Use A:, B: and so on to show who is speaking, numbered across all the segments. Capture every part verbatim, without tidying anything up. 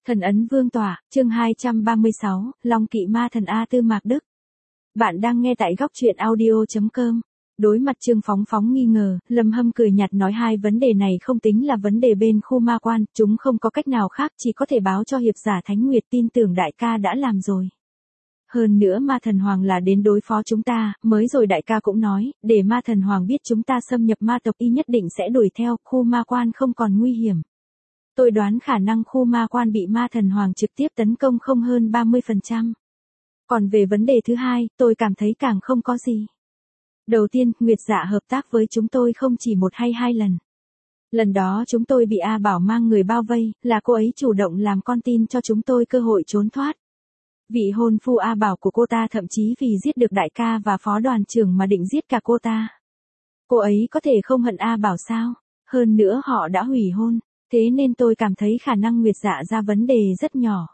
A: Thần ấn vương tỏa, chương hai trăm ba mươi sáu, Long Kỵ Ma Thần A Tư Mạc Đức. Bạn đang nghe tại góc truyện audio.com. Đối mặt Trương Phóng Phóng nghi ngờ, Lâm Hâm cười nhạt nói hai vấn đề này không tính là vấn đề bên khu ma quan, chúng không có cách nào khác chỉ có thể báo cho hiệp giả Thánh Nguyệt tin tưởng đại ca đã làm rồi. Hơn nữa Ma Thần Hoàng là đến đối phó chúng ta, mới rồi đại ca cũng nói, để Ma Thần Hoàng biết chúng ta xâm nhập ma tộc y nhất định sẽ đuổi theo, khu ma quan không còn nguy hiểm. Tôi đoán khả năng khu ma quan bị Ma Thần Hoàng trực tiếp tấn công không hơn ba mươi phần trăm. Còn về vấn đề thứ hai, tôi cảm thấy càng không có gì. Đầu tiên, Nguyệt Dạ hợp tác với chúng tôi không chỉ một hay hai lần. Lần đó chúng tôi bị A Bảo mang người bao vây, là cô ấy chủ động làm con tin cho chúng tôi cơ hội trốn thoát. Vị hôn phu A Bảo của cô ta thậm chí vì giết được đại ca và phó đoàn trưởng mà định giết cả cô ta. Cô ấy có thể không hận A Bảo sao? Hơn nữa họ đã hủy hôn. Thế nên tôi cảm thấy khả năng Nguyệt Dạ ra vấn đề rất nhỏ.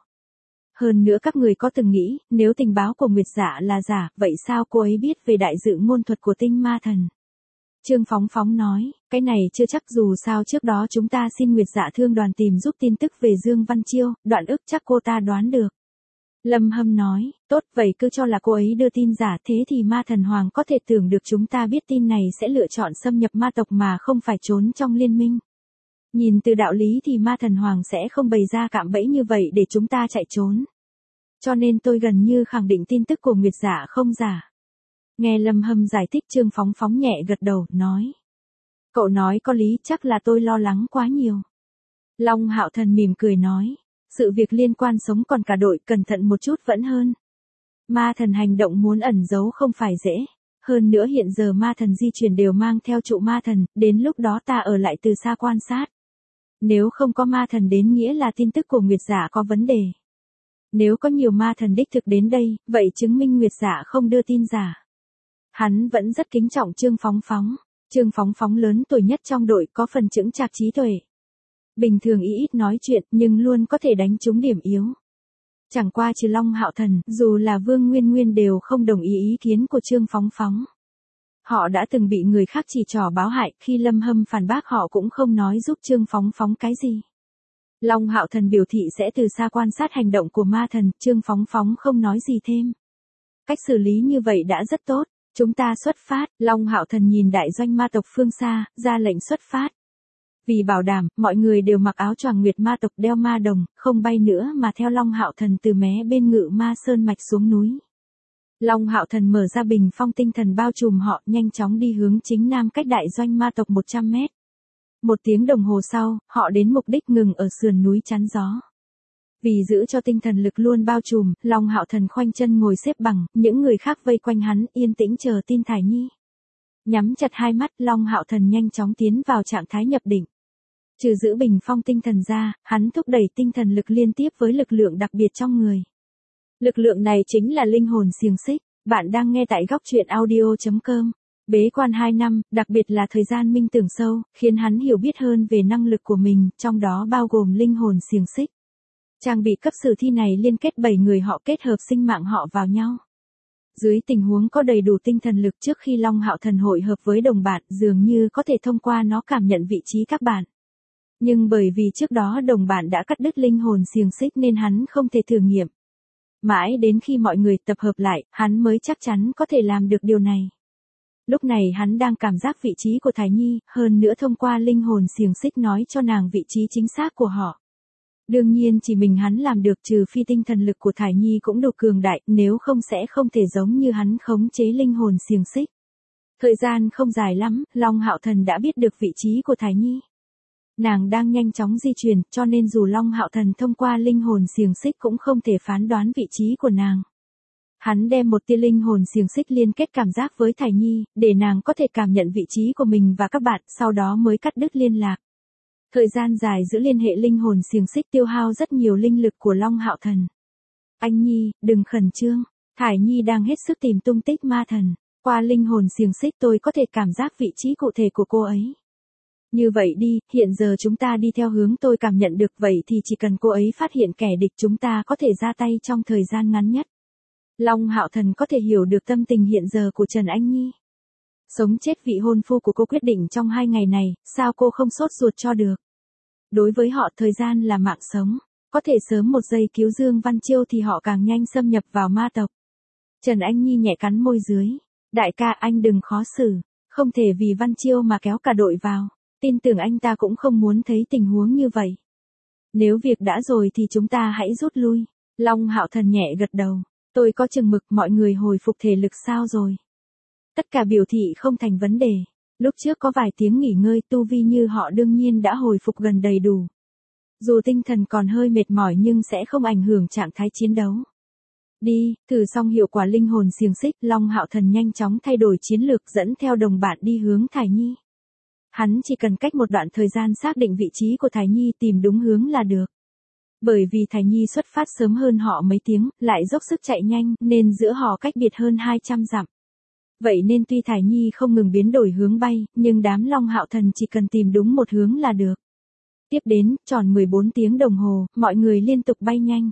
A: Hơn nữa các người có từng nghĩ, nếu tình báo của Nguyệt Dạ là giả, vậy sao cô ấy biết về đại dự ngôn thuật của tinh ma thần? Trương Phóng Phóng nói, cái này chưa chắc, dù sao trước đó chúng ta xin Nguyệt Dạ thương đoàn tìm giúp tin tức về Dương Văn Chiêu, Đoạn Ức chắc cô ta đoán được. Lâm Hâm nói, tốt vậy cứ cho là cô ấy đưa tin giả, thế thì Ma Thần Hoàng có thể tưởng được chúng ta biết tin này sẽ lựa chọn xâm nhập ma tộc mà không phải trốn trong liên minh. Nhìn từ đạo lý thì Ma Thần Hoàng sẽ không bày ra cạm bẫy như vậy để chúng ta chạy trốn. Cho nên tôi gần như khẳng định tin tức của Nguyệt Dạ không giả. Nghe Lâm Hâm giải thích, Trương Phóng Phóng nhẹ gật đầu, nói. Cậu nói có lý, chắc là tôi lo lắng quá nhiều. Long Hạo Thần mỉm cười nói. Sự việc liên quan sống còn cả đội, cẩn thận một chút vẫn hơn. Ma thần hành động muốn ẩn giấu không phải dễ. Hơn nữa hiện giờ ma thần di chuyển đều mang theo trụ ma thần, đến lúc đó ta ở lại từ xa quan sát. Nếu không có ma thần đến nghĩa là tin tức của Nguyệt Dạ có vấn đề. Nếu có nhiều ma thần đích thực đến đây, vậy chứng minh Nguyệt Dạ không đưa tin giả. Hắn vẫn rất kính trọng Trương Phóng Phóng. Trương Phóng Phóng lớn tuổi nhất trong đội, có phần chững chạc trí tuệ. Bình thường ý ít nói chuyện nhưng luôn có thể đánh trúng điểm yếu. Chẳng qua trừ Long Hạo Thần, dù là Vương Nguyên Nguyên đều không đồng ý ý kiến của Trương Phóng Phóng. Họ đã từng bị người khác chỉ trỏ báo hại, khi Lâm Hâm phản bác họ cũng không nói giúp Trương Phóng Phóng cái gì. Long Hạo Thần biểu thị sẽ từ xa quan sát hành động của ma thần, Trương Phóng Phóng không nói gì thêm. Cách xử lý như vậy đã rất tốt, chúng ta xuất phát, Long Hạo Thần nhìn đại doanh ma tộc phương xa, ra lệnh xuất phát. Vì bảo đảm, mọi người đều mặc áo choàng Nguyệt ma tộc, đeo ma đồng, không bay nữa mà theo Long Hạo Thần từ mé bên Ngự Ma Sơn mạch xuống núi. Long Hạo Thần mở ra bình phong tinh thần bao trùm họ, nhanh chóng đi hướng chính nam cách đại doanh ma tộc một trăm mét. Một tiếng đồng hồ sau, họ đến mục đích ngừng ở sườn núi chắn gió. Vì giữ cho tinh thần lực luôn bao trùm, Long Hạo Thần khoanh chân ngồi xếp bằng, những người khác vây quanh hắn, yên tĩnh chờ tin Thải Nhi. Nhắm chặt hai mắt, Long Hạo Thần nhanh chóng tiến vào trạng thái nhập định. Trừ giữ bình phong tinh thần ra, hắn thúc đẩy tinh thần lực liên tiếp với lực lượng đặc biệt trong người. Lực lượng này chính là linh hồn xiềng xích. Bạn đang nghe tại góc truyện audio.com. Bế quan hai năm, đặc biệt là thời gian minh tưởng sâu, khiến hắn hiểu biết hơn về năng lực của mình, trong đó bao gồm linh hồn xiềng xích. Trang bị cấp sử thi này liên kết bảy người họ, kết hợp sinh mạng họ vào nhau. Dưới tình huống có đầy đủ tinh thần lực trước khi Long Hạo Thần hội hợp với đồng bạn, dường như có thể thông qua nó cảm nhận vị trí các bạn. Nhưng bởi vì trước đó đồng bạn đã cắt đứt linh hồn xiềng xích nên hắn không thể thử nghiệm. Mãi đến khi mọi người tập hợp lại, hắn mới chắc chắn có thể làm được điều này. Lúc này hắn đang cảm giác vị trí của Thải Nhi, hơn nữa thông qua linh hồn xiềng xích nói cho nàng vị trí chính xác của họ. Đương nhiên chỉ mình hắn làm được, trừ phi tinh thần lực của Thải Nhi cũng đủ cường đại, nếu không sẽ không thể giống như hắn khống chế linh hồn xiềng xích. Thời gian không dài lắm, Long Hạo Thần đã biết được vị trí của Thải Nhi. Nàng đang nhanh chóng di chuyển, cho nên dù Long Hạo Thần thông qua linh hồn xiềng xích cũng không thể phán đoán vị trí của nàng. Hắn đem một tia linh hồn xiềng xích liên kết cảm giác với Thải Nhi, để nàng có thể cảm nhận vị trí của mình và các bạn, sau đó mới cắt đứt liên lạc. Thời gian dài giữ liên hệ linh hồn xiềng xích tiêu hao rất nhiều linh lực của Long Hạo Thần. Anh Nhi, đừng khẩn trương. Thải Nhi đang hết sức tìm tung tích ma thần. Qua linh hồn xiềng xích tôi có thể cảm giác vị trí cụ thể của cô ấy. Như vậy đi, hiện giờ chúng ta đi theo hướng tôi cảm nhận được, vậy thì chỉ cần cô ấy phát hiện kẻ địch chúng ta có thể ra tay trong thời gian ngắn nhất. Long Hạo Thần có thể hiểu được tâm tình hiện giờ của Trần Anh Nhi. Sống chết vị hôn phu của cô quyết định trong hai ngày này, sao cô không sốt ruột cho được. Đối với họ thời gian là mạng sống. Có thể sớm một giây cứu Dương Văn Chiêu thì họ càng nhanh xâm nhập vào ma tộc. Trần Anh Nhi nhẹ cắn môi dưới. Đại ca anh đừng khó xử. Không thể vì Văn Chiêu mà kéo cả đội vào. Tin tưởng anh ta cũng không muốn thấy tình huống như vậy. Nếu việc đã rồi thì chúng ta hãy rút lui. Long Hạo Thần nhẹ gật đầu. Tôi có chừng mực, mọi người hồi phục thể lực sao rồi? Tất cả biểu thị không thành vấn đề. Lúc trước có vài tiếng nghỉ ngơi, tu vi như họ đương nhiên đã hồi phục gần đầy đủ. Dù tinh thần còn hơi mệt mỏi nhưng sẽ không ảnh hưởng trạng thái chiến đấu. Đi, thử xong hiệu quả linh hồn xiềng xích, Long Hạo Thần nhanh chóng thay đổi chiến lược dẫn theo đồng bạn đi hướng Thải Nhi. Hắn chỉ cần cách một đoạn thời gian xác định vị trí của Thải Nhi tìm đúng hướng là được. Bởi vì Thải Nhi xuất phát sớm hơn họ mấy tiếng, lại dốc sức chạy nhanh, nên giữa họ cách biệt hơn hai trăm dặm. Vậy nên tuy Thải Nhi không ngừng biến đổi hướng bay, nhưng đám Long Hạo Thần chỉ cần tìm đúng một hướng là được. Tiếp đến, tròn mười bốn tiếng đồng hồ, mọi người liên tục bay nhanh.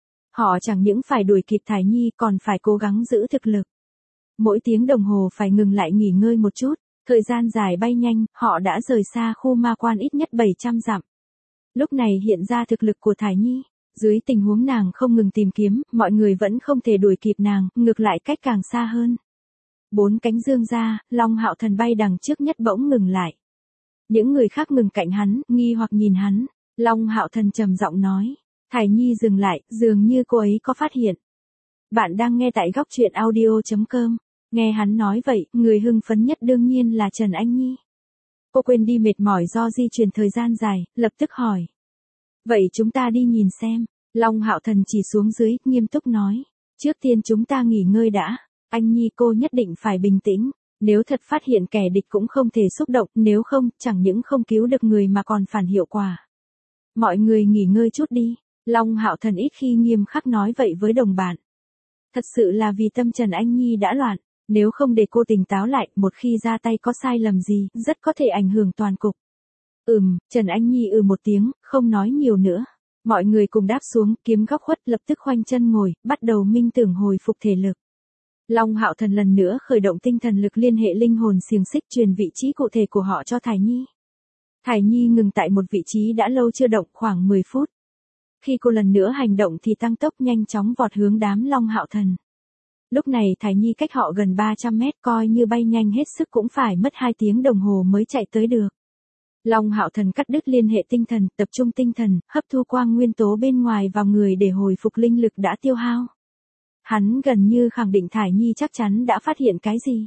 A: Họ chẳng những phải đuổi kịp Thải Nhi còn phải cố gắng giữ thực lực. Mỗi tiếng đồng hồ phải ngừng lại nghỉ ngơi một chút, thời gian dài bay nhanh, họ đã rời xa khu ma quan ít nhất bảy trăm dặm. Lúc này hiện ra thực lực của Thải Nhi, dưới tình huống nàng không ngừng tìm kiếm, mọi người vẫn không thể đuổi kịp nàng, ngược lại cách càng xa hơn. Bốn cánh dương ra, Long Hạo Thần bay đằng trước nhất bỗng ngừng lại. Những người khác ngừng cạnh hắn, nghi hoặc nhìn hắn. Long Hạo Thần trầm giọng nói. Thải Nhi dừng lại, dường như cô ấy có phát hiện. Bạn đang nghe tại góc truyện audio chấm com. Nghe hắn nói vậy, người hưng phấn nhất đương nhiên là Trần Anh Nhi. Cô quên đi mệt mỏi do di chuyển thời gian dài, lập tức hỏi. Vậy chúng ta đi nhìn xem. Long Hạo Thần chỉ xuống dưới, nghiêm túc nói. Trước tiên chúng ta nghỉ ngơi đã. Anh Nhi cô nhất định phải bình tĩnh. Nếu thật phát hiện kẻ địch cũng không thể xúc động, nếu không, chẳng những không cứu được người mà còn phản hiệu quả. Mọi người nghỉ ngơi chút đi. Long Hạo Thần ít khi nghiêm khắc nói vậy với đồng bạn. Thật sự là vì tâm Trần Anh Nhi đã loạn, nếu không để cô tỉnh táo lại, một khi ra tay có sai lầm gì, rất có thể ảnh hưởng toàn cục. Ừm, Trần Anh Nhi ừ một tiếng, không nói nhiều nữa. Mọi người cùng đáp xuống, kiếm góc khuất, lập tức khoanh chân ngồi, bắt đầu minh tưởng hồi phục thể lực. Long Hạo Thần lần nữa khởi động tinh thần lực liên hệ linh hồn xiềng xích truyền vị trí cụ thể của họ cho Thải Nhi. Thải Nhi ngừng tại một vị trí đã lâu chưa động khoảng mười phút. Khi cô lần nữa hành động thì tăng tốc nhanh chóng vọt hướng đám Long Hạo Thần. Lúc này Thải Nhi cách họ gần ba trăm mét, coi như bay nhanh hết sức cũng phải mất hai tiếng đồng hồ mới chạy tới được. Long Hạo Thần cắt đứt liên hệ tinh thần, tập trung tinh thần, hấp thu quang nguyên tố bên ngoài vào người để hồi phục linh lực đã tiêu hao. Hắn gần như khẳng định Thải Nhi chắc chắn đã phát hiện cái gì.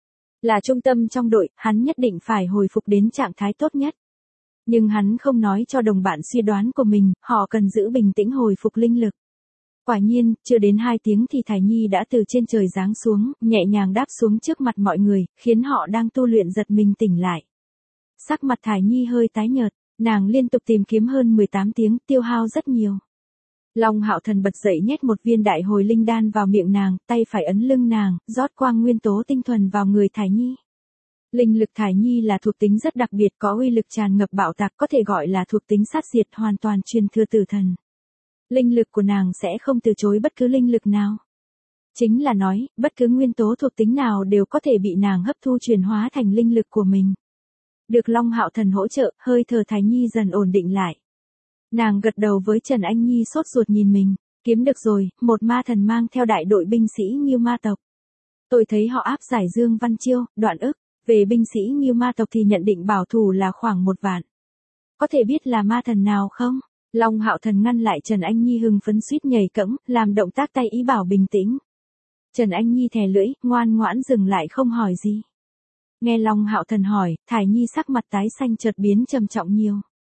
A: Là trung tâm trong đội, hắn nhất định phải hồi phục đến trạng thái tốt nhất. Nhưng hắn không nói cho đồng bạn suy đoán của mình, họ cần giữ bình tĩnh hồi phục linh lực. Quả nhiên, chưa đến hai tiếng thì Thải Nhi đã từ trên trời giáng xuống, nhẹ nhàng đáp xuống trước mặt mọi người, khiến họ đang tu luyện giật mình tỉnh lại. Sắc mặt Thải Nhi hơi tái nhợt, nàng liên tục tìm kiếm hơn mười tám tiếng, tiêu hao rất nhiều. Long Hạo Thần bật dậy nhét một viên đại hồi linh đan vào miệng nàng, tay phải ấn lưng nàng, rót quang nguyên tố tinh thuần vào người Thải Nhi. Linh lực Thải Nhi là thuộc tính rất đặc biệt, có uy lực tràn ngập bạo tạc, có thể gọi là thuộc tính sát diệt, hoàn toàn truyền thừa tử thần. Linh lực của nàng sẽ không từ chối bất cứ linh lực nào. Chính là nói, bất cứ nguyên tố thuộc tính nào đều có thể bị nàng hấp thu chuyển hóa thành linh lực của mình. Được Long Hạo Thần hỗ trợ, hơi thở Thải Nhi dần ổn định lại. Nàng gật đầu với Trần Anh Nhi sốt ruột nhìn mình. Kiếm được rồi, một ma thần mang theo đại đội binh sĩ Ngưu ma tộc. Tôi thấy họ áp giải Dương Văn Chiêu, Đoạn Ức. Về binh sĩ Ngưu ma tộc thì nhận định bảo thủ là khoảng một vạn. Có thể biết là ma thần nào không? Long Hạo Thần ngăn lại Trần Anh Nhi hưng phấn suýt nhảy cẫng, làm động tác tay ý bảo bình tĩnh. Trần Anh Nhi thè lưỡi, ngoan ngoãn dừng lại không hỏi gì. Nghe Long Hạo Thần hỏi, Thải Nhi sắc mặt tái xanh chợt biến trầm trọng nhiều.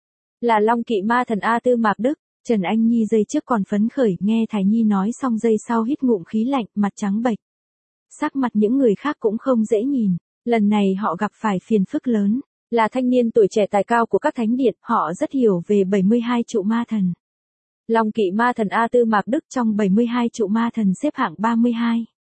A: Là Long Kỵ ma thần A Tư Mạc Đức. Trần Anh Nhi giây trước còn phấn khởi, nghe Thải Nhi nói xong giây sau hít ngụm khí lạnh, mặt trắng bệch. Sắc mặt những người khác cũng không dễ nhìn. Lần này họ gặp phải phiền phức lớn. Là thanh niên tuổi trẻ tài cao của các thánh điện, họ rất hiểu về bảy mươi hai trụ ma thần. Long Kỵ ma thần A Tư Mạc Đức trong bảy mươi hai trụ ma thần xếp hạng ba mươi hai.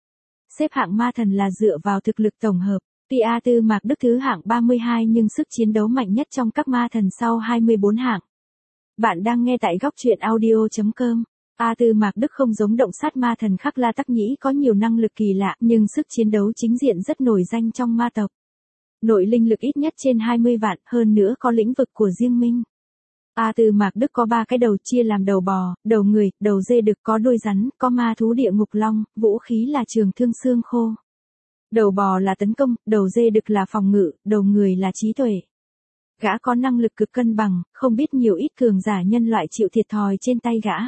A: Xếp hạng ma thần là dựa vào thực lực tổng hợp. Tuy A Tư Mạc Đức thứ hạng ba mươi hai nhưng sức chiến đấu mạnh nhất trong các ma thần sau hai mươi bốn hạng. Bạn đang nghe tại góc truyện audio chấm com. A Tư Mạc Đức không giống động sát ma thần Khắc La Tắc Nhĩ có nhiều năng lực kỳ lạ, nhưng sức chiến đấu chính diện rất nổi danh trong ma tộc. Nội linh lực ít nhất trên hai mươi vạn, hơn nữa có lĩnh vực của riêng mình. A Tư Mạc Đức có ba cái đầu chia làm đầu bò, đầu người, đầu dê đực, có đuôi rắn, có ma thú địa ngục long, vũ khí là trường thương xương khô. Đầu bò là tấn công, đầu dê đực là phòng ngự, đầu người là trí tuệ. Gã có năng lực cực cân bằng, không biết nhiều ít cường giả nhân loại chịu thiệt thòi trên tay gã.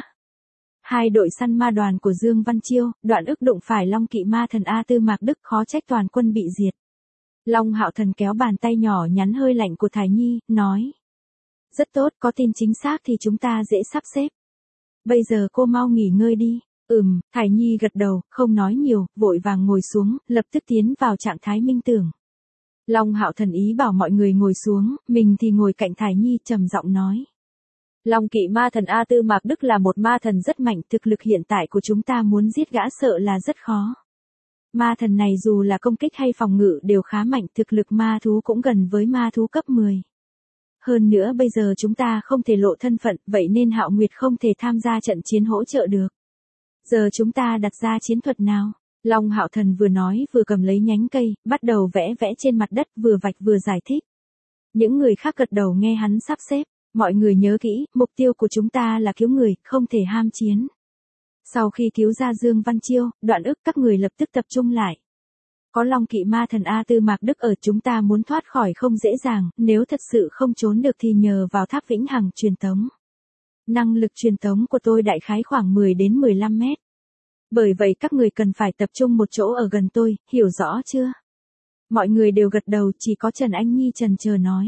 A: Hai đội săn ma đoàn của Dương Văn Chiêu, Đoạn Ức đụng phải Long Kỵ Ma Thần A Tư Mạc Đức, khó trách toàn quân bị diệt. Long Hạo Thần kéo bàn tay nhỏ nhắn hơi lạnh của Thải Nhi, nói. Rất tốt, có tin chính xác thì chúng ta dễ sắp xếp. Bây giờ cô mau nghỉ ngơi đi. Ừm, Thải Nhi gật đầu, không nói nhiều, vội vàng ngồi xuống, lập tức tiến vào trạng thái minh tưởng. Long Hạo Thần ý bảo mọi người ngồi xuống, mình thì ngồi cạnh Thải Nhi trầm giọng nói. Long Kỵ Ma Thần A Tư Mạc Đức là một ma thần rất mạnh, thực lực hiện tại của chúng ta muốn giết gã sợ là rất khó. Ma thần này dù là công kích hay phòng ngự đều khá mạnh, thực lực ma thú cũng gần với ma thú cấp mười. Hơn nữa bây giờ chúng ta không thể lộ thân phận, vậy nên Hạo Nguyệt không thể tham gia trận chiến hỗ trợ được. Giờ chúng ta đặt ra chiến thuật nào? Long Hạo Thần vừa nói vừa cầm lấy nhánh cây, bắt đầu vẽ vẽ trên mặt đất, vừa vạch vừa giải thích. Những người khác gật đầu nghe hắn sắp xếp. Mọi người nhớ kỹ, mục tiêu của chúng ta là cứu người, không thể ham chiến. Sau khi cứu ra Dương Văn Chiêu, Đoạn Ức, các người lập tức tập trung lại. Có Long Kỵ Ma Thần A Tư Mạc Đức ở, chúng ta muốn thoát khỏi không dễ dàng, nếu thật sự không trốn được thì nhờ vào tháp vĩnh hằng truyền tống. Năng lực truyền tống của tôi đại khái khoảng mười đến mười lăm mét. Bởi vậy các người cần phải tập trung một chỗ ở gần tôi, hiểu rõ chưa? Mọi người đều gật đầu, chỉ có Trần Anh Nhi chần chờ nói.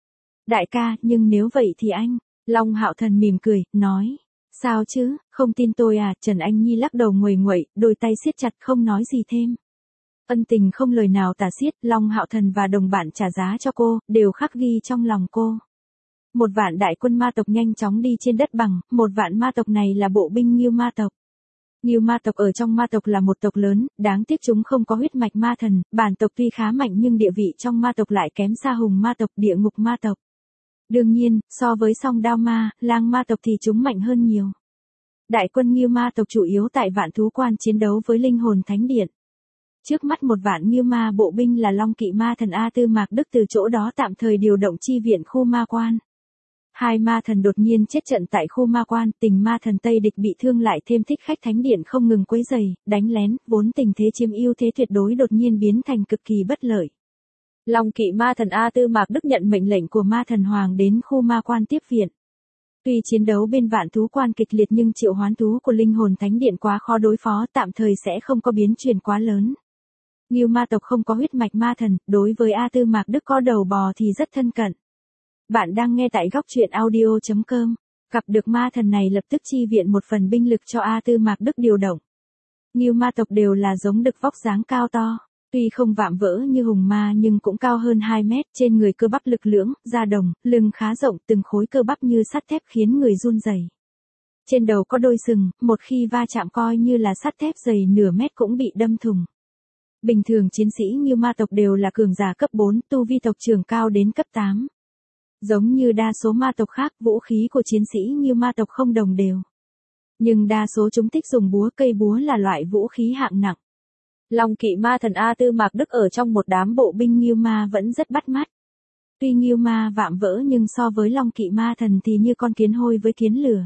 A: Đại ca, nhưng nếu vậy thì anh, Long Hạo Thần mỉm cười, nói. Sao chứ, không tin tôi à? Trần Anh Nhi lắc đầu nguầy nguậy, đôi tay siết chặt không nói gì thêm. Ân tình không lời nào tả xiết, Long Hạo Thần và đồng bạn trả giá cho cô, đều khắc ghi trong lòng cô. Một vạn đại quân ma tộc nhanh chóng đi trên đất bằng, một vạn ma tộc này là bộ binh Ngưu ma tộc. Ngưu ma tộc ở trong ma tộc là một tộc lớn, đáng tiếc chúng không có huyết mạch ma thần, bản tộc tuy khá mạnh nhưng địa vị trong ma tộc lại kém xa hùng ma tộc, địa ngục ma tộc. Đương nhiên, so với song đao ma, lang ma tộc thì chúng mạnh hơn nhiều. Đại quân Ngưu ma tộc chủ yếu tại Vạn Thú Quan chiến đấu với linh hồn thánh điện. Trước mắt một vạn Ngưu ma bộ binh là Long Kỵ Ma Thần A Tư Mạc Đức từ chỗ đó tạm thời điều động chi viện khu ma quan. Hai ma thần đột nhiên chết trận tại khu ma quan, Tình Ma Thần Tây địch bị thương lại thêm Thích Khách Thánh Điện không ngừng quấy rầy, đánh lén, vốn tình thế chiếm ưu thế tuyệt đối đột nhiên biến thành cực kỳ bất lợi. Long Kỵ Ma Thần A Tư Mạc Đức nhận mệnh lệnh của Ma Thần Hoàng đến khu ma quan tiếp viện. Tuy chiến đấu bên Vạn Thú Quan kịch liệt nhưng triệu hoán thú của linh hồn thánh điện quá khó đối phó, tạm thời sẽ không có biến chuyển quá lớn. Ngưu ma tộc không có huyết mạch ma thần, đối với A Tư Mạc Đức có đầu bò thì rất thân cận. Bạn đang nghe tại góc truyện audio chấm com. Gặp được ma thần này lập tức chi viện một phần binh lực cho A Tư Mạc Đức điều động. Ngưu ma tộc đều là giống đực vóc dáng cao to. Tuy không vạm vỡ như hùng ma nhưng cũng cao hơn hai mét, trên người cơ bắp lực lưỡng, da đồng, lưng khá rộng, từng khối cơ bắp như sắt thép khiến người run rẩy. Trên đầu có đôi sừng, một khi va chạm coi như là sắt thép dày nửa mét cũng bị đâm thủng. Bình thường chiến sĩ Ngưu ma tộc đều là cường giả cấp bốn, tu vi tộc trưởng cao đến cấp tám. Giống như đa số ma tộc khác, vũ khí của chiến sĩ Ngưu ma tộc không đồng đều. Nhưng đa số chúng thích dùng búa, cây búa là loại vũ khí hạng nặng. Long Kỵ Ma Thần A Tư Mạc Đức ở trong một đám bộ binh Ngưu ma vẫn rất bắt mắt. Tuy Ngưu ma vạm vỡ nhưng so với Long Kỵ Ma Thần thì như con kiến hôi với kiến lửa.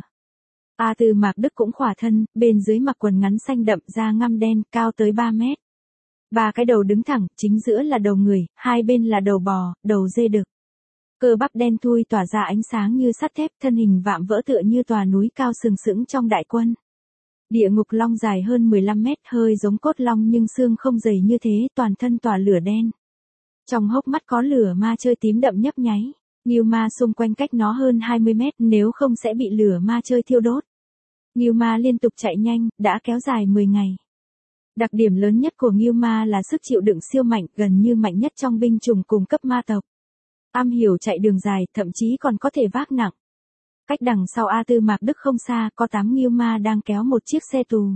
A: A Tư Mạc Đức cũng khỏa thân, bên dưới mặc quần ngắn xanh đậm, da ngăm đen, cao tới ba mét. Ba cái đầu đứng thẳng, chính giữa là đầu người, hai bên là đầu bò, đầu dê đực. Cơ bắp đen thui tỏa ra ánh sáng như sắt thép, thân hình vạm vỡ tựa như tòa núi cao sừng sững trong đại quân. Địa ngục long dài hơn mười lăm mét, hơi giống cốt long nhưng xương không dày như thế, toàn thân tỏa lửa đen. Trong hốc mắt có lửa ma chơi tím đậm nhấp nháy. Ngưu ma xung quanh cách nó hơn hai mươi mét, nếu không sẽ bị lửa ma chơi thiêu đốt. Ngưu ma liên tục chạy nhanh, đã kéo dài mười ngày. Đặc điểm lớn nhất của Ngưu ma là sức chịu đựng siêu mạnh, gần như mạnh nhất trong binh chủng cùng cấp ma tộc. Am hiểu chạy đường dài, thậm chí còn có thể vác nặng. Cách đằng sau A Tư Mạc Đức không xa, có tám Ngưu ma đang kéo một chiếc xe tù.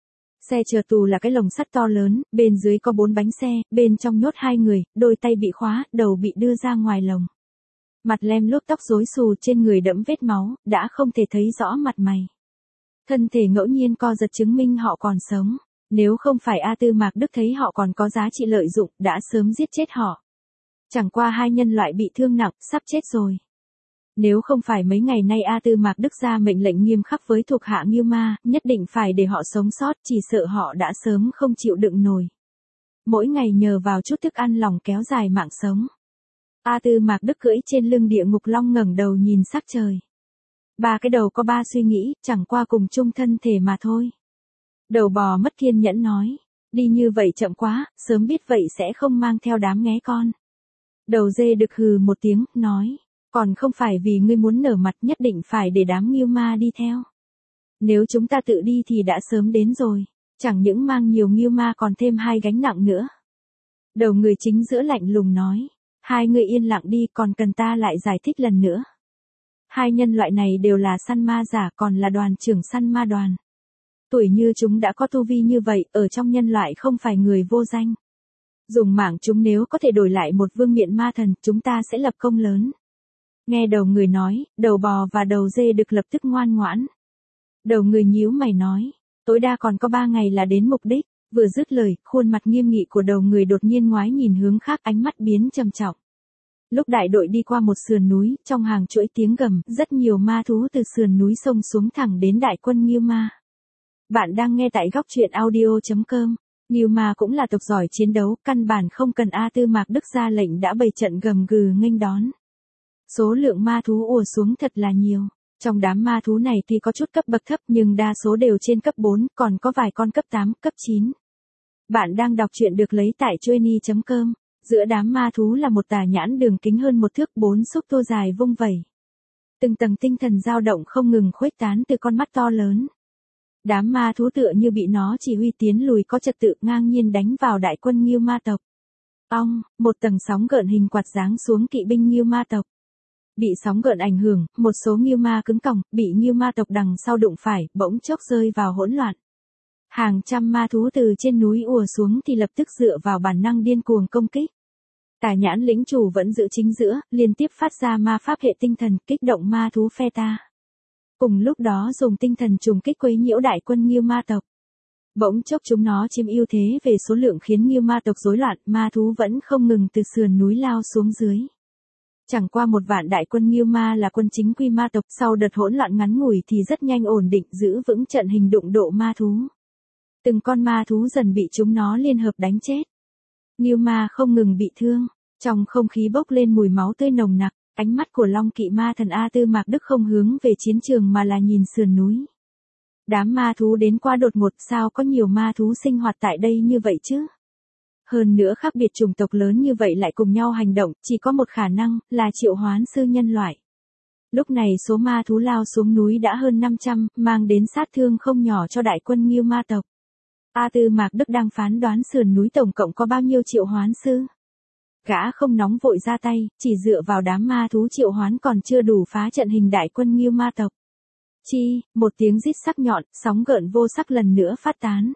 A: Xe chở tù là cái lồng sắt to lớn, bên dưới có bốn bánh xe, bên trong nhốt hai người, đôi tay bị khóa, đầu bị đưa ra ngoài lồng. Mặt lem lốp, tóc rối xù, trên người đẫm vết máu, đã không thể thấy rõ mặt mày. Thân thể ngẫu nhiên co giật chứng minh họ còn sống. Nếu không phải A Tư Mạc Đức thấy họ còn có giá trị lợi dụng, đã sớm giết chết họ. Chẳng qua hai nhân loại bị thương nặng, sắp chết rồi. Nếu không phải mấy ngày nay A Tư Mạc Đức ra mệnh lệnh nghiêm khắc với thuộc hạ Ngưu Ma, nhất định phải để họ sống sót, chỉ sợ họ đã sớm không chịu đựng nổi. Mỗi ngày nhờ vào chút thức ăn lỏng kéo dài mạng sống. A Tư Mạc Đức cưỡi trên lưng địa ngục long ngẩng đầu nhìn sắc trời. Ba cái đầu có ba suy nghĩ, chẳng qua cùng chung thân thể mà thôi. Đầu bò mất kiên nhẫn nói, đi như vậy chậm quá, sớm biết vậy sẽ không mang theo đám nghé con. Đầu dê đực hừ một tiếng, nói, còn không phải vì ngươi muốn nở mặt nhất định phải để đám Ngưu Ma đi theo. Nếu chúng ta tự đi thì đã sớm đến rồi, chẳng những mang nhiều Ngưu Ma còn thêm hai gánh nặng nữa. Đầu người chính giữa lạnh lùng nói, hai người yên lặng đi, còn cần ta lại giải thích lần nữa. Hai nhân loại này đều là săn ma giả, còn là đoàn trưởng săn ma đoàn. Tuổi như chúng đã có tu vi như vậy, ở trong nhân loại không phải người vô danh. Dùng mạng chúng nếu có thể đổi lại một vương miện ma thần, chúng ta sẽ lập công lớn. Nghe đầu người nói, đầu bò và đầu dê đực lập tức ngoan ngoãn. Đầu người nhíu mày nói, tối đa còn có ba ngày là đến mục đích. Vừa dứt lời, khuôn mặt nghiêm nghị của đầu người đột nhiên ngoái nhìn hướng khác, ánh mắt biến trầm trọng. Lúc đại đội đi qua một sườn núi, trong hàng chuỗi tiếng gầm, rất nhiều ma thú từ sườn núi xông xuống thẳng đến đại quân Ngưu Ma. Bạn đang nghe tại góc truyện audio chấm com. Ngưu Ma cũng là tộc giỏi chiến đấu, căn bản không cần A Tư Mạc Đức ra lệnh đã bày trận gầm gừ nghênh đón. Số lượng ma thú ùa xuống thật là nhiều. Trong đám ma thú này tuy có chút cấp bậc thấp nhưng đa số đều trên cấp bốn, còn có vài con cấp tám, cấp chín. Bạn đang đọc truyện được lấy tại chuyenny chấm com. Giữa đám ma thú là một tà nhãn đường kính hơn một thước, bốn xúc tua dài vung vẩy. Từng tầng tinh thần dao động không ngừng khuếch tán từ con mắt to lớn. Đám ma thú tựa như bị nó chỉ huy tiến lùi có trật tự, ngang nhiên đánh vào đại quân Ngưu Ma tộc. Ong, một tầng sóng gợn hình quạt giáng xuống kỵ binh Ngưu Ma tộc. Bị sóng gợn ảnh hưởng, một số Ngưu Ma cứng còng, bị Ngưu Ma tộc đằng sau đụng phải, bỗng chốc rơi vào hỗn loạn. Hàng trăm ma thú từ trên núi ùa xuống thì lập tức dựa vào bản năng điên cuồng công kích. Tà nhãn lĩnh chủ vẫn giữ chính giữa, liên tiếp phát ra ma pháp hệ tinh thần, kích động ma thú phe ta. Cùng lúc đó dùng tinh thần trùng kích quấy nhiễu đại quân Ngưu Ma tộc. Bỗng chốc chúng nó chiếm ưu thế về số lượng khiến Ngưu Ma tộc rối loạn, ma thú vẫn không ngừng từ sườn núi lao xuống dưới. Chẳng qua một vạn đại quân Ngưu Ma là quân chính quy ma tộc, sau đợt hỗn loạn ngắn ngủi thì rất nhanh ổn định giữ vững trận hình đụng độ ma thú. Từng con ma thú dần bị chúng nó liên hợp đánh chết. Ngưu Ma không ngừng bị thương, trong không khí bốc lên mùi máu tươi nồng nặc, ánh mắt của Long Kỵ Ma thần A Tư Mạc Đức không hướng về chiến trường mà là nhìn sườn núi. Đám ma thú đến qua đột ngột, sao có nhiều ma thú sinh hoạt tại đây như vậy chứ? Hơn nữa khác biệt chủng tộc lớn như vậy lại cùng nhau hành động, chỉ có một khả năng, là triệu hoán sư nhân loại. Lúc này số ma thú lao xuống núi đã hơn năm trăm, mang đến sát thương không nhỏ cho đại quân Ngưu Ma tộc. A Tư Mạc Đức đang phán đoán sườn núi tổng cộng có bao nhiêu triệu hoán sư. Gã không nóng vội ra tay, chỉ dựa vào đám ma thú triệu hoán còn chưa đủ phá trận hình đại quân Ngưu Ma tộc. Chi, một tiếng rít sắc nhọn, sóng gợn vô sắc lần nữa phát tán.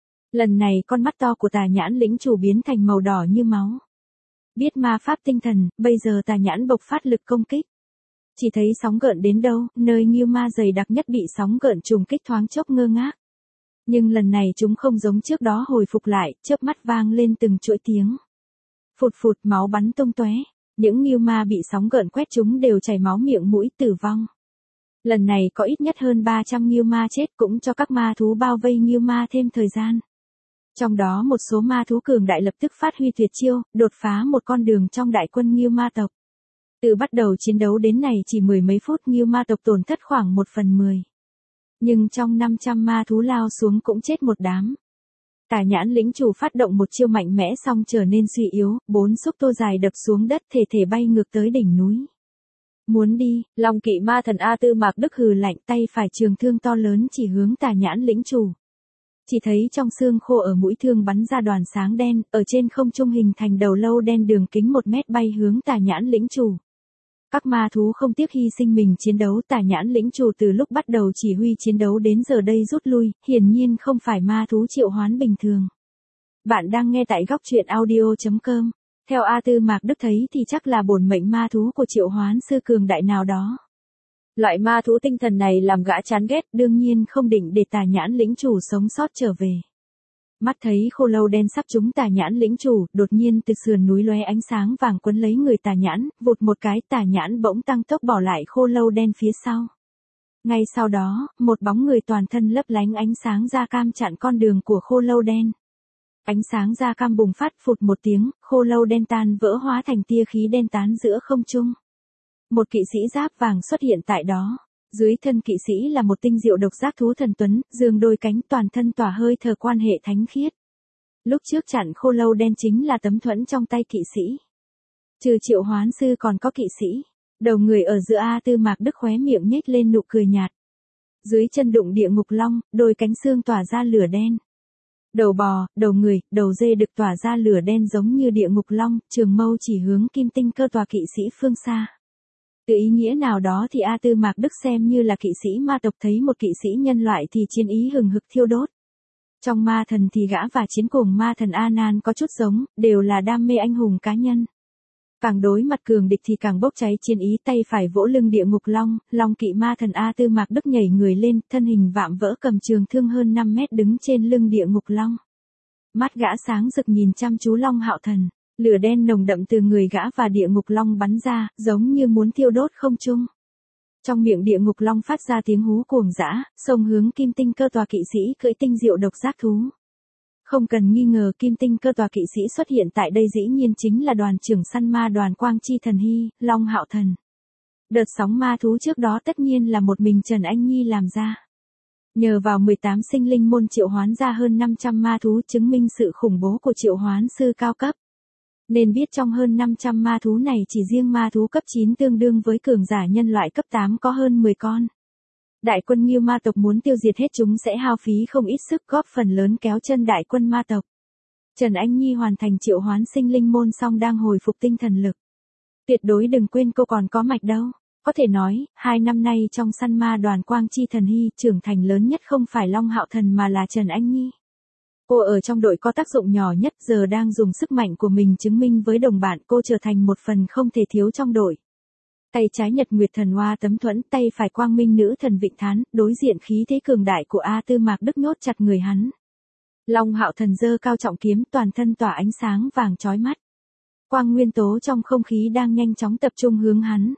A: Lần này con mắt to của tà nhãn lĩnh chủ biến thành màu đỏ như máu. Biết ma pháp tinh thần, bây giờ tà nhãn bộc phát lực công kích. Chỉ thấy sóng gợn đến đâu, nơi Ngưu Ma dày đặc nhất bị sóng gợn trùng kích thoáng chốc ngơ ngác. Nhưng lần này chúng không giống trước đó hồi phục lại, chớp mắt vang lên từng chuỗi tiếng. Phụt phụt, máu bắn tung tóe. Những Ngưu Ma bị sóng gợn quét chúng đều chảy máu miệng mũi tử vong. Lần này có ít nhất hơn ba trăm Ngưu Ma chết, cũng cho các ma thú bao vây Ngưu Ma thêm thời gian. Trong đó một số ma thú cường đại lập tức phát huy tuyệt chiêu, đột phá một con đường trong đại quân Ngưu Ma tộc. Từ bắt đầu chiến đấu đến này chỉ mười mấy phút, Ngưu Ma tộc tổn thất khoảng một phần mười. Nhưng trong năm trăm ma thú lao xuống cũng chết một đám. Tà nhãn lĩnh chủ phát động một chiêu mạnh mẽ xong trở nên suy yếu, bốn xúc tua dài đập xuống đất, thể thể bay ngược tới đỉnh núi. Muốn đi, Long Kỵ Ma thần A Tư Mạc Đức hừ lạnh, tay phải trường thương to lớn chỉ hướng tà nhãn lĩnh chủ. Chỉ thấy trong xương khô ở mũi thương bắn ra đoàn sáng đen, ở trên không trung hình thành đầu lâu đen đường kính một mét bay hướng tà nhãn lĩnh chủ. Các ma thú không tiếc hy sinh mình chiến đấu, tà nhãn lĩnh chủ từ lúc bắt đầu chỉ huy chiến đấu đến giờ đây rút lui, hiển nhiên không phải ma thú triệu hoán bình thường. Bạn đang nghe tại góc truyện audio chấm com. Theo A Tư Mạc Đức thấy thì chắc là bổn mệnh ma thú của triệu hoán sư cường đại nào đó. Loại ma thú tinh thần này làm gã chán ghét, đương nhiên không định để tà nhãn lĩnh chủ sống sót trở về. Mắt thấy khô lâu đen sắp trúng tà nhãn lĩnh chủ, đột nhiên từ sườn núi lóe ánh sáng vàng quấn lấy người tà nhãn, vụt một cái tà nhãn bỗng tăng tốc bỏ lại khô lâu đen phía sau. Ngay sau đó, một bóng người toàn thân lấp lánh ánh sáng da cam chặn con đường của khô lâu đen. Ánh sáng da cam bùng phát phụt một tiếng, khô lâu đen tan vỡ hóa thành tia khí đen tán giữa không trung. Một kỵ sĩ giáp vàng xuất hiện tại đó. Dưới thân kỵ sĩ là một tinh diệu độc giác thú thần tuấn, dương đôi cánh toàn thân tỏa hơi thở quan hệ thánh khiết. Lúc trước chặn khô lâu đen chính là tấm thuẫn trong tay kỵ sĩ. Trừ Triệu Hoán Sư còn có kỵ sĩ. Đầu người ở giữa A Tư Mạc Đức khóe miệng nhếch lên nụ cười nhạt. Dưới chân đụng địa ngục long, đôi cánh xương tỏa ra lửa đen. Đầu bò, đầu người, đầu dê được tỏa ra lửa đen giống như địa ngục long, trường mâu chỉ hướng kim tinh cơ tòa kỵ sĩ phương xa. Từ ý nghĩa nào đó thì A Tư Mạc Đức xem như là kỵ sĩ ma tộc, thấy một kỵ sĩ nhân loại thì chiến ý hừng hực thiêu đốt. Trong ma thần thì gã và chiến cuồng ma thần A Nan có chút giống, đều là đam mê anh hùng cá nhân. Càng đối mặt cường địch thì càng bốc cháy chiến ý, tay phải vỗ lưng địa ngục long, long kỵ ma thần A Tư Mạc Đức nhảy người lên, thân hình vạm vỡ cầm trường thương hơn năm mét đứng trên lưng địa ngục long. Mắt gã sáng rực nhìn chăm chú Long Hạo Thần. Lửa đen nồng đậm từ người gã và địa ngục long bắn ra, giống như muốn thiêu đốt không trung. Trong miệng địa ngục long phát ra tiếng hú cuồng dã, xông hướng kim tinh cơ tòa kỵ sĩ cưỡi tinh diệu độc giác thú. Không cần nghi ngờ kim tinh cơ tòa kỵ sĩ xuất hiện tại đây dĩ nhiên chính là đoàn trưởng săn ma đoàn Quang Chi Thần Hy, Long Hạo Thần. Đợt sóng ma thú trước đó tất nhiên là một mình Trần Anh Nhi làm ra. Nhờ vào mười tám sinh linh môn triệu hoán ra hơn năm trăm ma thú, chứng minh sự khủng bố của triệu hoán sư cao cấp. Nên biết trong hơn năm trăm ma thú này chỉ riêng ma thú cấp chín tương đương với cường giả nhân loại cấp tám có hơn mười con. Đại quân Ngưu ma tộc muốn tiêu diệt hết chúng sẽ hao phí không ít sức, góp phần lớn kéo chân đại quân ma tộc. Trần Anh Nhi hoàn thành triệu hoán sinh linh môn xong đang hồi phục tinh thần lực. Tuyệt đối đừng quên cô còn có mạch đâu. Có thể nói, hai năm nay trong săn ma đoàn Quang Chi Thần Hy, trưởng thành lớn nhất không phải Long Hạo Thần mà là Trần Anh Nhi. Cô ở trong đội có tác dụng nhỏ nhất, giờ đang dùng sức mạnh của mình chứng minh với đồng bạn cô trở thành một phần không thể thiếu trong đội. Tay trái Nhật Nguyệt Thần Hoa tấm thuẫn, tay phải Quang Minh Nữ Thần Vịnh Thán, đối diện khí thế cường đại của A Tư Mạc Đức nhốt chặt người hắn. Long Hạo Thần giơ cao trọng kiếm, toàn thân tỏa ánh sáng vàng chói mắt. Quang nguyên tố trong không khí đang nhanh chóng tập trung hướng hắn.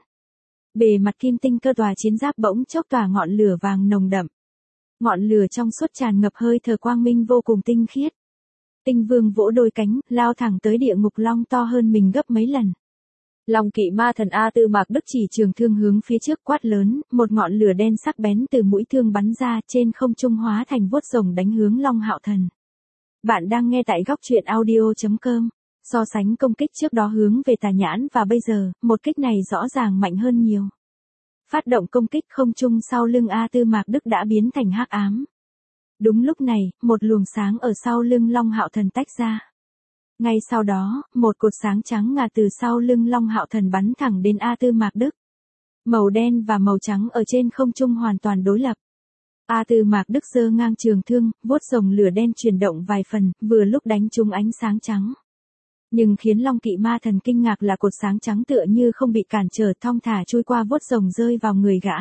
A: Bề mặt kim tinh cơ tòa chiến giáp bỗng chốc tỏa ngọn lửa vàng nồng đậm. Ngọn lửa trong suốt tràn ngập hơi thở quang minh vô cùng tinh khiết. Tinh Vương vỗ đôi cánh, lao thẳng tới địa ngục long to hơn mình gấp mấy lần. Long kỵ ma thần A Tư Mạc Đức chỉ trường thương hướng phía trước quát lớn, một ngọn lửa đen sắc bén từ mũi thương bắn ra, trên không trung hóa thành vuốt rồng đánh hướng Long Hạo Thần. Bạn đang nghe tại góc truyện audio chấm com. So sánh công kích trước đó hướng về tà nhãn và bây giờ, một kích này rõ ràng mạnh hơn nhiều. Phát động công kích không trung sau lưng A Tư Mạc Đức đã biến thành hắc ám. Đúng lúc này, một luồng sáng ở sau lưng Long Hạo Thần tách ra. Ngay sau đó, một cột sáng trắng ngà từ sau lưng Long Hạo Thần bắn thẳng đến A Tư Mạc Đức. Màu đen và màu trắng ở trên không trung hoàn toàn đối lập. A Tư Mạc Đức giơ ngang trường thương, vuốt rồng lửa đen chuyển động vài phần, vừa lúc đánh trúng ánh sáng trắng. Nhưng khiến Long kỵ ma thần kinh ngạc là cột sáng trắng tựa như không bị cản trở, thong thả trôi qua vuốt rồng rơi vào người gã.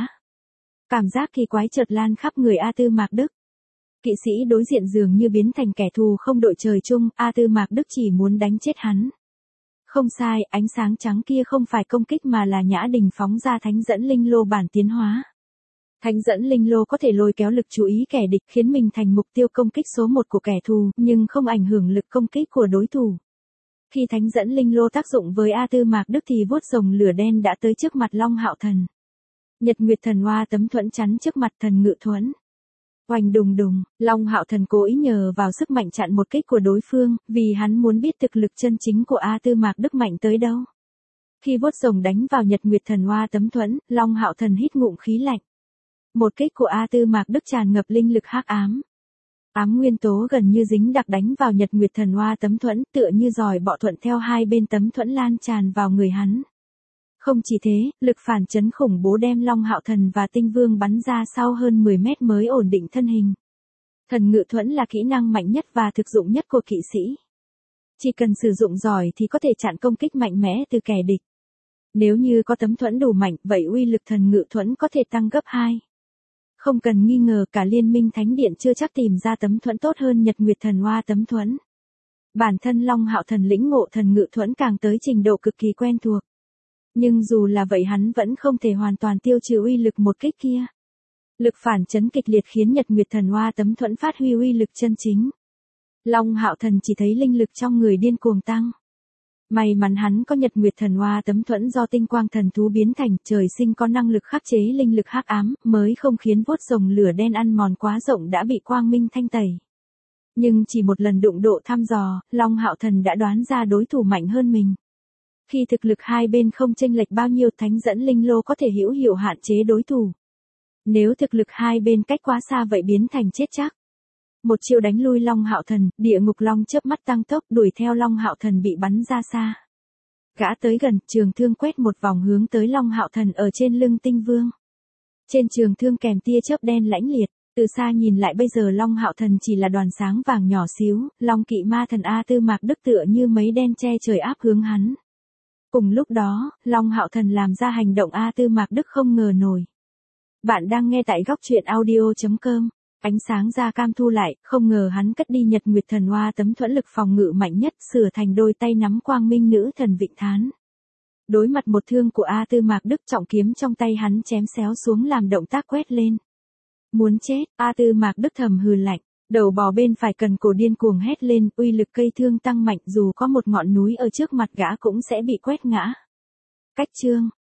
A: Cảm giác kỳ quái chợt lan khắp người A Tư Mạc Đức. Kỵ sĩ đối diện dường như biến thành kẻ thù không đội trời chung, A Tư Mạc Đức chỉ muốn đánh chết hắn. Không sai, ánh sáng trắng kia không phải công kích mà là Nhã Đình phóng ra thánh dẫn linh lô bản tiến hóa. Thánh dẫn linh lô có thể lôi kéo lực chú ý kẻ địch, khiến mình thành mục tiêu công kích số một của kẻ thù, nhưng không ảnh hưởng lực công kích của đối thủ. Khi thánh dẫn linh lô tác dụng với A Tư Mạc Đức thì vuốt rồng lửa đen đã tới trước mặt Long Hạo Thần. Nhật Nguyệt Thần Hoa tấm thuẫn chắn trước mặt thần ngự thuẫn. Oanh đùng đùng, Long Hạo Thần cố ý nhờ vào sức mạnh chặn một kích của đối phương, vì hắn muốn biết thực lực chân chính của A Tư Mạc Đức mạnh tới đâu. Khi vuốt rồng đánh vào Nhật Nguyệt Thần Hoa tấm thuẫn, Long Hạo Thần hít ngụm khí lạnh. Một kích của A Tư Mạc Đức tràn ngập linh lực hắc ám. Ám nguyên tố gần như dính đặc đánh vào Nhật Nguyệt Thần Hoa tấm thuẫn, tựa như giòi bọ thuận theo hai bên tấm thuẫn lan tràn vào người hắn. Không chỉ thế, lực phản chấn khủng bố đem Long Hạo Thần và Tinh Vương bắn ra sau hơn mười mét mới ổn định thân hình. Thần ngự thuẫn là kỹ năng mạnh nhất và thực dụng nhất của kỵ sĩ. Chỉ cần sử dụng giỏi thì có thể chặn công kích mạnh mẽ từ kẻ địch. Nếu như có tấm thuẫn đủ mạnh, vậy uy lực thần ngự thuẫn có thể tăng gấp hai. Không cần nghi ngờ cả liên minh thánh điện chưa chắc tìm ra tấm thuẫn tốt hơn Nhật Nguyệt Thần Hoa tấm thuẫn. Bản thân Long Hạo Thần lĩnh ngộ thần ngự thuẫn càng tới trình độ cực kỳ quen thuộc. Nhưng dù là vậy hắn vẫn không thể hoàn toàn tiêu trừ uy lực một kích kia. Lực phản chấn kịch liệt khiến Nhật Nguyệt Thần Hoa tấm thuẫn phát huy uy lực chân chính. Long Hạo Thần chỉ thấy linh lực trong người điên cuồng tăng. May mắn hắn có Nhật Nguyệt Thần Hoa tấm thuẫn do tinh quang thần thú biến thành, trời sinh có năng lực khắc chế linh lực hắc ám, mới không khiến vuốt rồng lửa đen ăn mòn quá rộng đã bị quang minh thanh tẩy. Nhưng chỉ một lần đụng độ thăm dò, Long Hạo Thần đã đoán ra đối thủ mạnh hơn mình. Khi thực lực hai bên không chênh lệch bao nhiêu, thánh dẫn linh lô có thể hữu hiệu hạn chế đối thủ. Nếu thực lực hai bên cách quá xa vậy biến thành chết chắc. Một chiêu đánh lui Long Hạo Thần, Địa Ngục Long chớp mắt tăng tốc đuổi theo Long Hạo Thần bị bắn ra xa. Gã tới gần, trường thương quét một vòng hướng tới Long Hạo Thần ở trên lưng Tinh Vương. Trên trường thương kèm tia chớp đen lãnh liệt, từ xa nhìn lại bây giờ Long Hạo Thần chỉ là đoàn sáng vàng nhỏ xíu, Long Kỵ Ma Thần A Tư Mạc Đức tựa như mấy đen che trời áp hướng hắn. Cùng lúc đó, Long Hạo Thần làm ra hành động A Tư Mạc Đức không ngờ nổi. Bạn đang nghe tại góc truyện audio chấm com. Ánh sáng ra cam thu lại, không ngờ hắn cất đi Nhật Nguyệt Thần Hoa tấm thuẫn lực phòng ngự mạnh nhất, sửa thành đôi tay nắm quang minh nữ thần Vịnh Thán. Đối mặt một thương của A Tư Mạc Đức, trọng kiếm trong tay hắn chém xéo xuống làm động tác quét lên. Muốn chết, A Tư Mạc Đức thầm hừ lạnh, đầu bò bên phải cần cổ điên cuồng hét lên, uy lực cây thương tăng mạnh, dù có một ngọn núi ở trước mặt gã cũng sẽ bị quét ngã. Cách chương